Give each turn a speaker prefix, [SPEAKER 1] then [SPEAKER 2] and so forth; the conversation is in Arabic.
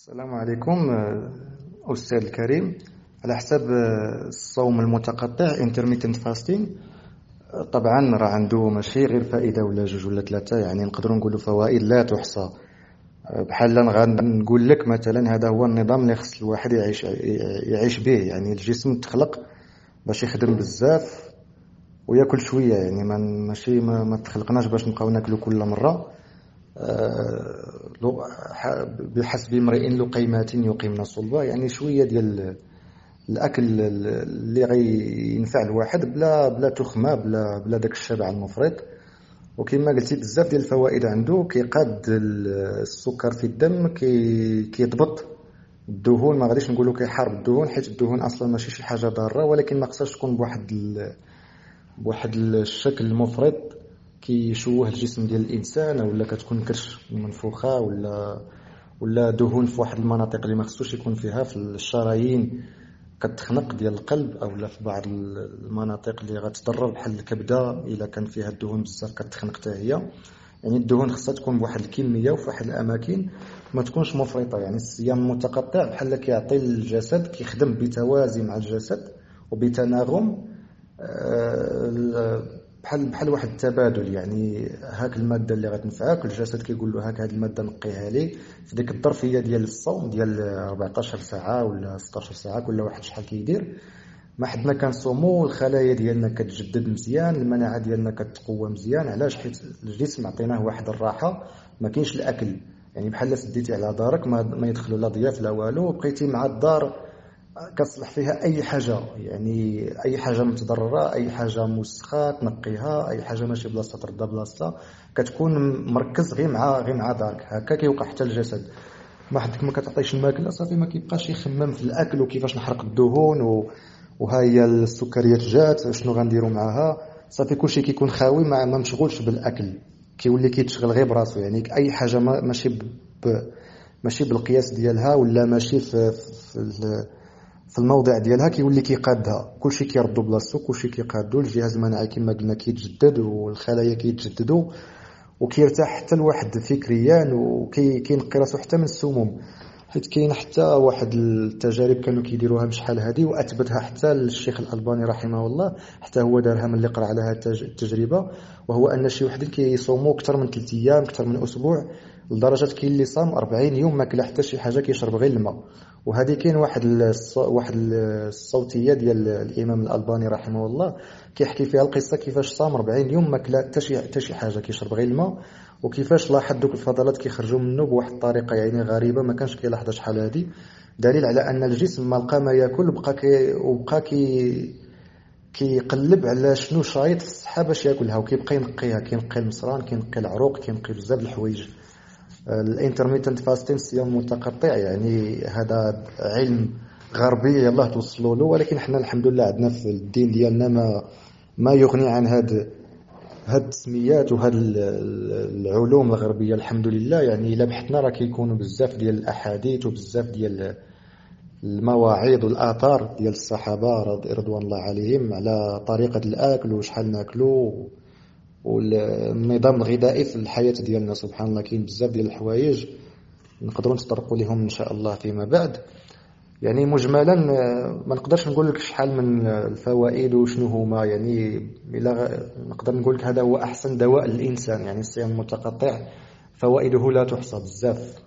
[SPEAKER 1] السلام عليكم أستاذ الكريم. على حسب الصوم المتقطع intermittent fasting، طبعا راه عنده ماشي غير فائدة ولا جوج ولا ثلاثة، يعني نقدروا نقولوا فوائد لا تحصى. بحال غنقول لك مثلا هذا هو النظام اللي خص الواحد يعيش به. يعني الجسم تخلق باش يخدم بزاف وياكل شوية، يعني ماشي ما تخلقناش باش نبقاو ناكلوا كل مرة. بحسب امرئ لقيمات يقيمن صلبا، يعني شويه ديال الاكل اللي غينفع الواحد بلا تخمه بلا داك الشبع المفرط. وكما قلتي بزاف ديال الفوائد عنده، كيقاد السكر في الدم، كيضبط الدهون. ما غاديش نقولوا كيحارب الدهون، حيت الدهون اصلا ماشي شي حاجه ضاره، ولكن ما خصهاش تكون بواحد الشكل المفرط كيشوه الجسم ديال الانسان، ولا كتكون كرش منفوخه ولا دهون في واحد المناطق اللي ما خصوش يكون فيها، في الشرايين كتخنق ديال القلب، او في بعض المناطق اللي غتضرر بحال الكبده الا كان فيها الدهون بزاف كتخنق حتى هي. يعني الدهون خصها تكون بواحد الكميه وفي واحد الاماكن، ما تكونش مفرطه. يعني الصيام المتقطع بحال كيعطي الجسد، كيخدم بتوازي مع الجسد وبتناغم، بحال واحد التبادل. يعني هاك الماده اللي غتنفعك الجسد كيقول له هاك هذه الماده نقيها لي في ديك الظرفيه ديال الصوم ديال 14 ساعه ولا 16 ساعه، كل واحد شحال كيدير. ما حد ما كنصوموا الخلايا ديالنا كتجدد مزيان، المناعه ديالنا كتقوى مزيان. علاش؟ حيت الجسم عطيناه واحد الراحه، ما كاينش الاكل. يعني بحال سديتي على دارك، ما يدخلوا لا ضياف لا والو، وبقيتي مع الدار كتصلح فيها اي حاجه. يعني اي حاجه متضرره، اي حاجه موسخه تنقيها، اي حاجه ماشي بلاصه ترد بلاصتها، كتكون مركز غير مع دارك. هكا كيوقع حتى الجسد. ما حدك ما كتعطيش الماكله صافي ما كيبقاش يخمم في الاكل وكيفاش نحرق الدهون وها هي السكريات جات شنو غنديروا معها. صافي كلشي كيكون خاوي، ما مشغولش بالاكل، كيولي كيتشغل غير براسو. يعني اي حاجه ماشي بالقياس ديالها، ولا ماشي في الموضع ديالها، كيولي كيقادها. كلشي كيردو بلاصتو، كلشي كيقادو. الجهاز المناعي كما قلنا كيتجدد، والخلايا كيتجددوا، وكيرتاح حتى الواحد فكريا، وكينقي راسو حتى من السموم. حيت كاين حتى واحد التجارب كانوا كيديروها بشحال هذه، واثبتها حتى الشيخ الألباني رحمه الله، حتى هو دارها من اللي قرا على هذه التجربه. وهو ان شي وحدين كيصوموا اكثر من 3 ايام، اكثر من اسبوع، لدرجه كاين اللي صام 40 يوم ما كلا حتى شي حاجه، كيشرب غير الماء. وهذه كاين واحد الصوتيه ديال الامام الألباني رحمه الله، كيحكي فيها القصه كيفاش صام 40 يوم ما كلا حتى شي حاجه، كيشرب غير الماء. وكيفاش لاحظ دوك الفضلات كيخرجوا منه بواحد الطريقه يعني غريبه، ما كانش كيلاحظها شحال هذه. دليل على ان الجسم ما لقى ما ياكل، وبقى كيقلب على شنو شايط في الصحه باش ياكلها، وكيبقى ينقيها، كينقي المصران، كينقي العروق، كينقي بزاف د الحوايج. الانترميتنت فاستين، الصيام المتقطع، يعني هذا علم غربي يلاه توصلوا له، ولكن احنا الحمد لله عندنا في الدين ديالنا ما يغني عن هاد التسميات وهاد العلوم الغربيه الحمد لله. يعني الا بحثنا راه كيكونوا بزاف ديال الاحاديث وبزاف ديال المواعيظ والاثار ديال الصحابه رضوان الله عليهم على طريقه الاكل وشحال ناكلوا، والنظام الغذائي في الحياه ديالنا. سبحان الله، كاين بزاف ديال الحوايج نقدروا نتطرقوا لهم ان شاء الله فيما بعد. يعني مجملا ما نقدرش نقول لك شحال من الفوائد وشنو هما. يعني الا نقدر نقول لك هذا هو احسن دواء للانسان. يعني الصيام المتقطع فوائده لا تحصى بزاف.